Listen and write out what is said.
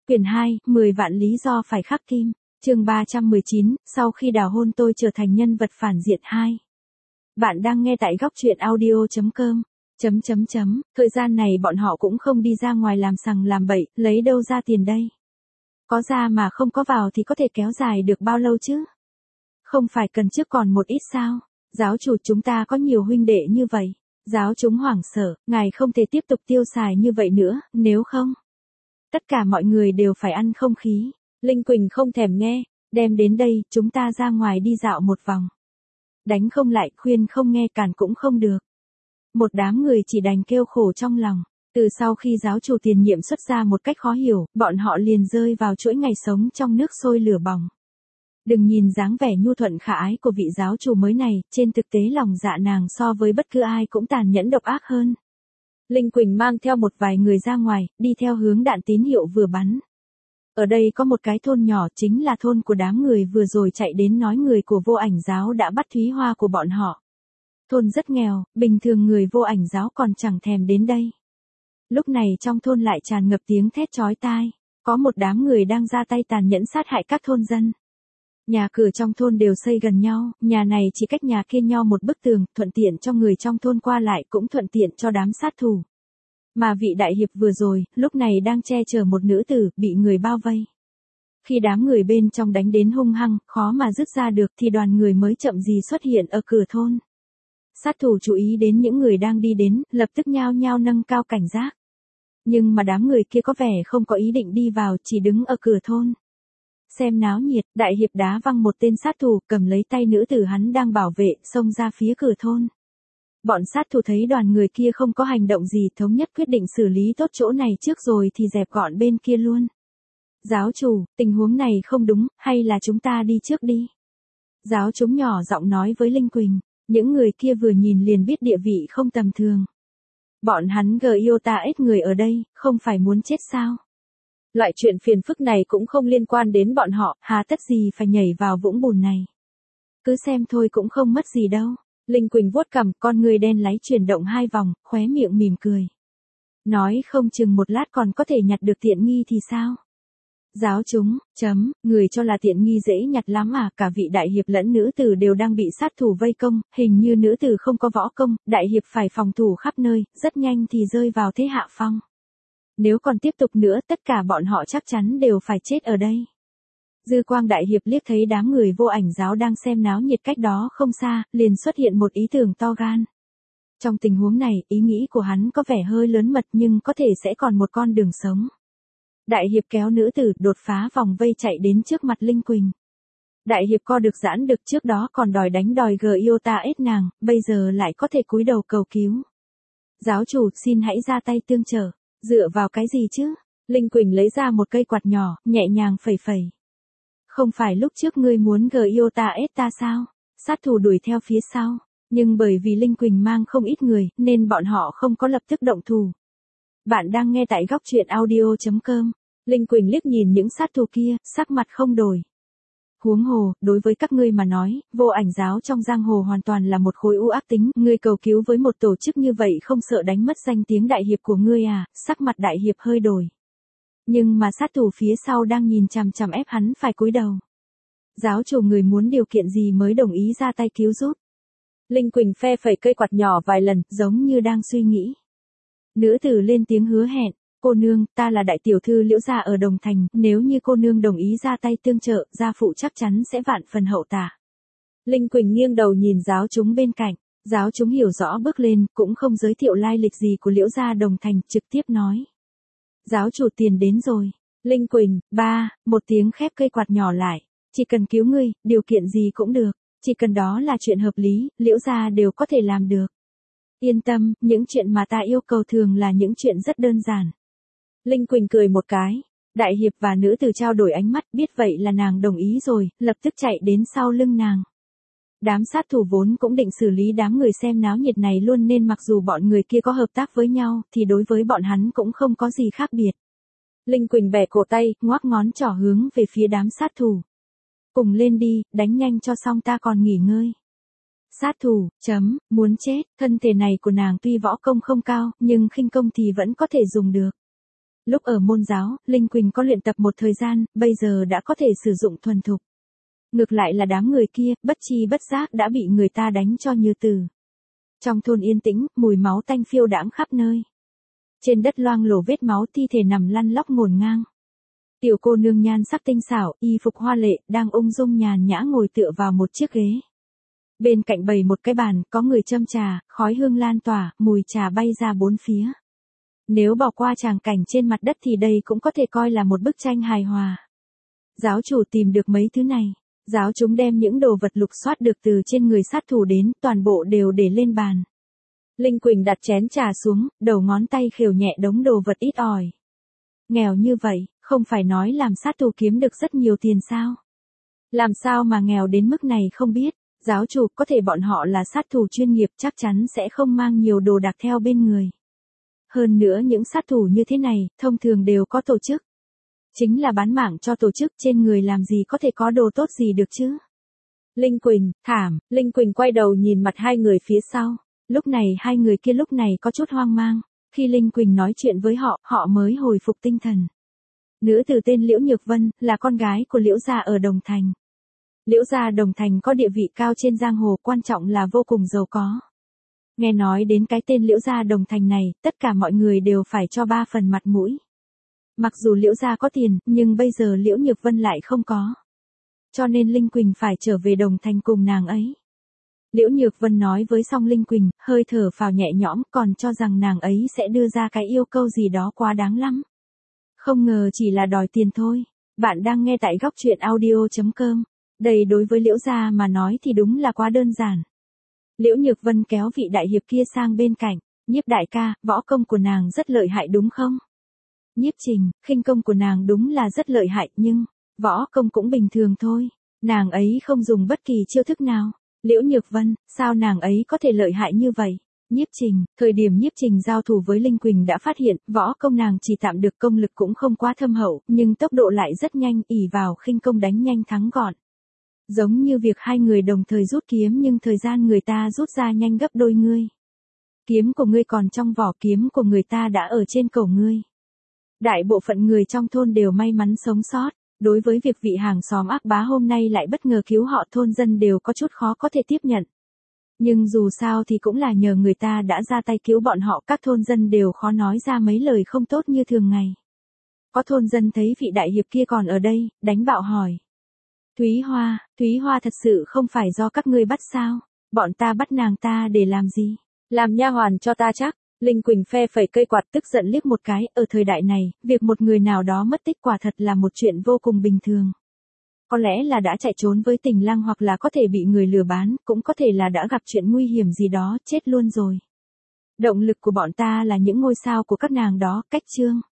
Quyển 2, 10 vạn lý do phải khắc kim. Chương 319, sau khi đào hôn tôi trở thành nhân vật phản diện 2. Bạn đang nghe tại góc truyện audio.com. Thời gian này bọn họ cũng không đi ra ngoài làm sằng làm bậy, lấy đâu ra tiền đây? Có ra mà không có vào thì có thể kéo dài được bao lâu chứ? Không phải cần trước còn một ít sao? Giáo chủ chúng ta có nhiều huynh đệ như vậy. Giáo chúng hoảng sợ, ngài không thể tiếp tục tiêu xài như vậy nữa, nếu không. Tất cả mọi người đều phải ăn không khí. Linh Quỳnh không thèm nghe, đem đến đây, chúng ta ra ngoài đi dạo một vòng. Đánh không lại, khuyên không nghe, cản cũng không được. Một đám người chỉ đành kêu khổ trong lòng. Từ sau khi giáo chủ tiền nhiệm xuất ra một cách khó hiểu, bọn họ liền rơi vào chuỗi ngày sống trong nước sôi lửa bỏng. Đừng nhìn dáng vẻ nhu thuận khả ái của vị giáo chủ mới này, trên thực tế lòng dạ nàng so với bất cứ ai cũng tàn nhẫn độc ác hơn. Linh Quỳnh mang theo một vài người ra ngoài, đi theo hướng đạn tín hiệu vừa bắn. Ở đây có một cái thôn nhỏ, chính là thôn của đám người vừa rồi chạy đến nói người của Vô Ảnh giáo đã bắt Thúy Hoa của bọn họ. Thôn rất nghèo, bình thường người Vô Ảnh giáo còn chẳng thèm đến đây. Lúc này trong thôn lại tràn ngập tiếng thét chói tai, có một đám người đang ra tay tàn nhẫn sát hại các thôn dân. Nhà cửa trong thôn đều xây gần nhau, nhà này chỉ cách nhà kia nhau một bức tường, thuận tiện cho người trong thôn qua lại cũng thuận tiện cho đám sát thủ. Mà vị đại hiệp vừa rồi, lúc này đang che chở một nữ tử, bị người bao vây. Khi đám người bên trong đánh đến hung hăng, khó mà dứt ra được thì đoàn người mới chậm gì xuất hiện ở cửa thôn. Sát thủ chú ý đến những người đang đi đến, lập tức nhao nhao nâng cao cảnh giác. Nhưng mà đám người kia có vẻ không có ý định đi vào, chỉ đứng ở cửa thôn. Xem náo nhiệt, đại hiệp đá văng một tên sát thủ, cầm lấy tay nữ tử hắn đang bảo vệ, xông ra phía cửa thôn. Bọn sát thủ thấy đoàn người kia không có hành động gì, thống nhất quyết định xử lý tốt chỗ này trước rồi thì dẹp gọn bên kia luôn. Giáo chủ, tình huống này không đúng, hay là chúng ta đi trước đi? Giáo chúng nhỏ giọng nói với Linh Quỳnh, những người kia vừa nhìn liền biết địa vị không tầm thường. Bọn hắn GIOTA-S người ở đây, không phải muốn chết sao? Loại chuyện phiền phức này cũng không liên quan đến bọn họ, hà tất gì phải nhảy vào vũng bùn này. Cứ xem thôi cũng không mất gì đâu. Linh Quỳnh vuốt cằm, con người đen láy chuyển động 2 vòng, khóe miệng mỉm cười. Nói không chừng một lát còn có thể nhặt được tiện nghi thì sao? Giáo chúng, người cho là tiện nghi dễ nhặt lắm à, cả vị đại hiệp lẫn nữ tử đều đang bị sát thủ vây công, hình như nữ tử không có võ công, đại hiệp phải phòng thủ khắp nơi, rất nhanh thì rơi vào thế hạ phong. Nếu còn tiếp tục nữa, tất cả bọn họ chắc chắn đều phải chết ở đây. Dư Quang đại hiệp liếc thấy đám người Vô Ảnh giáo đang xem náo nhiệt cách đó không xa, liền xuất hiện một ý tưởng to gan. Trong tình huống này, ý nghĩ của hắn có vẻ hơi lớn mật nhưng có thể sẽ còn một con đường sống. Đại hiệp kéo nữ tử đột phá vòng vây chạy đến trước mặt Linh Quỳnh. Đại hiệp co được giãn được, trước đó còn đòi đánh đòi GIOTA-S nàng, bây giờ lại có thể cúi đầu cầu cứu. Giáo chủ, xin hãy ra tay tương trợ. Dựa vào cái gì chứ? Linh Quỳnh lấy ra một cây quạt nhỏ, nhẹ nhàng phẩy phẩy. Không phải lúc trước ngươi muốn GIOTA-S ta sao? Sát thủ đuổi theo phía sau. Nhưng bởi vì Linh Quỳnh mang không ít người, nên bọn họ không có lập tức động thủ. Bạn đang nghe tại góc truyện audio.com. Linh Quỳnh liếc nhìn những sát thủ kia, sắc mặt không đổi. Huống hồ, đối với các ngươi mà nói, Vô Ảnh giáo trong giang hồ hoàn toàn là một khối u ác tính, ngươi cầu cứu với một tổ chức như vậy không sợ đánh mất danh tiếng đại hiệp của ngươi à? Sắc mặt đại hiệp hơi đổi. Nhưng mà sát thủ phía sau đang nhìn chằm chằm ép hắn phải cúi đầu. Giáo chủ, người muốn điều kiện gì mới đồng ý ra tay cứu giúp? Linh Quỳnh phe phẩy cây quạt nhỏ vài lần, giống như đang suy nghĩ. Nữ tử lên tiếng hứa hẹn. Cô nương, ta là đại tiểu thư Liễu gia ở Đồng Thành, nếu như cô nương đồng ý ra tay tương trợ, gia phụ chắc chắn sẽ vạn phần hậu tạ. Linh Quỳnh nghiêng đầu nhìn giáo chúng bên cạnh, giáo chúng hiểu rõ bước lên, cũng không giới thiệu lai lịch gì của Liễu gia Đồng Thành, trực tiếp nói. Giáo chủ, tiền đến rồi. Linh Quỳnh, một tiếng khép cây quạt nhỏ lại, chỉ cần cứu ngươi, điều kiện gì cũng được, chỉ cần đó là chuyện hợp lý, Liễu gia đều có thể làm được. Yên tâm, những chuyện mà ta yêu cầu thường là những chuyện rất đơn giản. Linh Quỳnh cười một cái, đại hiệp và nữ tử trao đổi ánh mắt, biết vậy là nàng đồng ý rồi, lập tức chạy đến sau lưng nàng. Đám sát thủ vốn cũng định xử lý đám người xem náo nhiệt này luôn, nên mặc dù bọn người kia có hợp tác với nhau, thì đối với bọn hắn cũng không có gì khác biệt. Linh Quỳnh bẻ cổ tay, ngoắc ngón trỏ hướng về phía đám sát thủ. Cùng lên đi, đánh nhanh cho xong ta còn nghỉ ngơi. Sát thủ, muốn chết, thân thể này của nàng tuy võ công không cao, nhưng khinh công thì vẫn có thể dùng được. Lúc ở môn giáo, Linh Quỳnh có luyện tập một thời gian, bây giờ đã có thể sử dụng thuần thục. Ngược lại là đám người kia, bất chi bất giác đã bị người ta đánh cho như tử. Trong thôn yên tĩnh, mùi máu tanh phiêu đãng khắp nơi. Trên đất loang lổ vết máu, thi thể nằm lăn lóc ngổn ngang. Tiểu cô nương nhan sắc tinh xảo, y phục hoa lệ, đang ung dung nhàn nhã ngồi tựa vào một chiếc ghế. Bên cạnh bày một cái bàn, có người châm trà, khói hương lan tỏa, mùi trà bay ra bốn phía. Nếu bỏ qua tràng cảnh trên mặt đất thì đây cũng có thể coi là một bức tranh hài hòa. Giáo chủ tìm được mấy thứ này. Giáo chúng đem những đồ vật lục soát được từ trên người sát thủ đến, toàn bộ đều để lên bàn. Linh Quỳnh đặt chén trà xuống, đầu ngón tay khều nhẹ đống đồ vật ít ỏi. Nghèo như vậy, không phải nói làm sát thủ kiếm được rất nhiều tiền sao? Làm sao mà nghèo đến mức này không biết, giáo chủ có thể bọn họ là sát thủ chuyên nghiệp chắc chắn sẽ không mang nhiều đồ đạc theo bên người. Hơn nữa những sát thủ như thế này, thông thường đều có tổ chức. Chính là bán mạng cho tổ chức, trên người làm gì có thể có đồ tốt gì được chứ. Linh Quỳnh, thảm, Linh Quỳnh quay đầu nhìn mặt hai người phía sau. Lúc này hai người kia lúc này có chút hoang mang. Khi Linh Quỳnh nói chuyện với họ, họ mới hồi phục tinh thần. Nữ tử tên Liễu Nhược Vân, là con gái của Liễu gia ở Đồng Thành. Liễu gia Đồng Thành có địa vị cao trên giang hồ, quan trọng là vô cùng giàu có. Nghe nói đến cái tên Liễu gia Đồng Thành này, tất cả mọi người đều phải cho 3 phần mặt mũi. Mặc dù Liễu gia có tiền, nhưng bây giờ Liễu Nhược Vân lại không có. Cho nên Linh Quỳnh phải trở về Đồng Thành cùng nàng ấy. Liễu Nhược Vân nói với xong Linh Quỳnh, hơi thở phào nhẹ nhõm, còn cho rằng nàng ấy sẽ đưa ra cái yêu cầu gì đó quá đáng lắm. Không ngờ chỉ là đòi tiền thôi. Bạn đang nghe tại góc truyện audio.com. Đây đối với Liễu gia mà nói thì đúng là quá đơn giản. Liễu Nhược Vân kéo vị đại hiệp kia sang bên cạnh. Nhiếp đại ca, võ công của nàng rất lợi hại đúng không? Nhiếp Trình, khinh công của nàng đúng là rất lợi hại nhưng, võ công cũng bình thường thôi. Nàng ấy không dùng bất kỳ chiêu thức nào. Liễu Nhược Vân, sao nàng ấy có thể lợi hại như vậy? Nhiếp Trình, thời điểm Nhiếp Trình giao thủ với Linh Quỳnh đã phát hiện, võ công nàng chỉ tạm được, công lực cũng không quá thâm hậu, nhưng tốc độ lại rất nhanh, ỷ vào khinh công đánh nhanh thắng gọn. Giống như việc hai người đồng thời rút kiếm nhưng thời gian người ta rút ra nhanh gấp đôi ngươi. Kiếm của ngươi còn trong vỏ, kiếm của người ta đã ở trên cổ ngươi. Đại bộ phận người trong thôn đều may mắn sống sót. Đối với việc vị hàng xóm ác bá hôm nay lại bất ngờ cứu họ, thôn dân đều có chút khó có thể tiếp nhận. Nhưng dù sao thì cũng là nhờ người ta đã ra tay cứu bọn họ, các thôn dân đều khó nói ra mấy lời không tốt như thường ngày. Có thôn dân thấy vị đại hiệp kia còn ở đây, đánh bạo hỏi. Thúy Hoa thật sự không phải do các ngươi bắt sao? Bọn ta bắt nàng ta để làm gì? Làm nha hoàn cho ta chắc. Linh Quỳnh phe phẩy cây quạt tức giận liếc một cái, ở thời đại này, việc một người nào đó mất tích quả thật là một chuyện vô cùng bình thường. Có lẽ là đã chạy trốn với tình lang, hoặc là có thể bị người lừa bán, cũng có thể là đã gặp chuyện nguy hiểm gì đó, chết luôn rồi. Động lực của bọn ta là những ngôi sao của các nàng đó, cách chương.